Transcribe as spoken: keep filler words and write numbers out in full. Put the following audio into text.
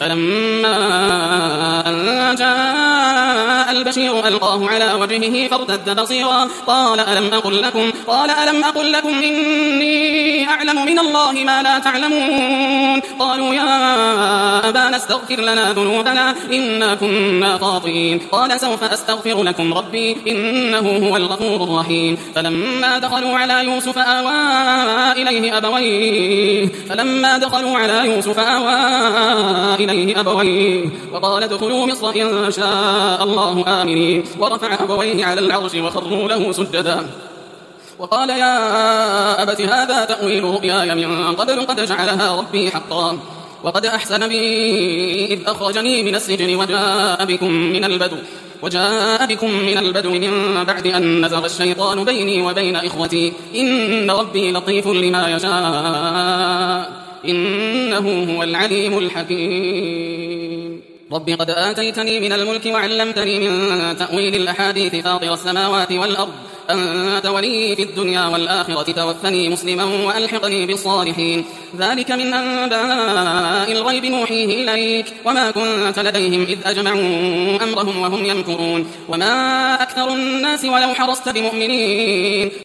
فلما أن جاء البشير ألقاه على وجهه فارتد بصيرا قال ألم أقل لكم قال ألم أقل لكم إني أعلم من الله ما لا تعلمون قالوا يا أبانا استغفر لنا ذنوبنا إنا كنا خاطئين قال سوف أستغفر لكم ربي إنه هو الغفور الرحيم فلما دخلوا على يوسف آوى إليه أبويه فلما دخلوا على يوسف آوى إليه أبويه وقال ادخلوا مصر إن شاء الله آمنين ورفع أبويه على العرش وخروا له سجدا وقال يا أبت هذا تأويل رؤياي من قبل قد جعلها ربي حقا وقد أحسن بي إذ أخرجني من السجن وجاء بكم من البدو وجاء بكم من البدو من بعد أن نزغ الشيطان بيني وبين إخوتي إن ربي لطيف لما يشاء إنه هو العليم الحكيم رب قد آتيتني من الملك وعلمتني من تأويل الأحاديث فاطر السماوات والأرض أنت ولي في الدنيا والآخرة توفني مسلما وألحقني بالصالحين ذلك من أنباء الغيب نوحيه إليك وما كنت لديهم إذ أجمعوا أمرهم وهم يمكرون وما أكثر الناس ولو حرصت بمؤمنين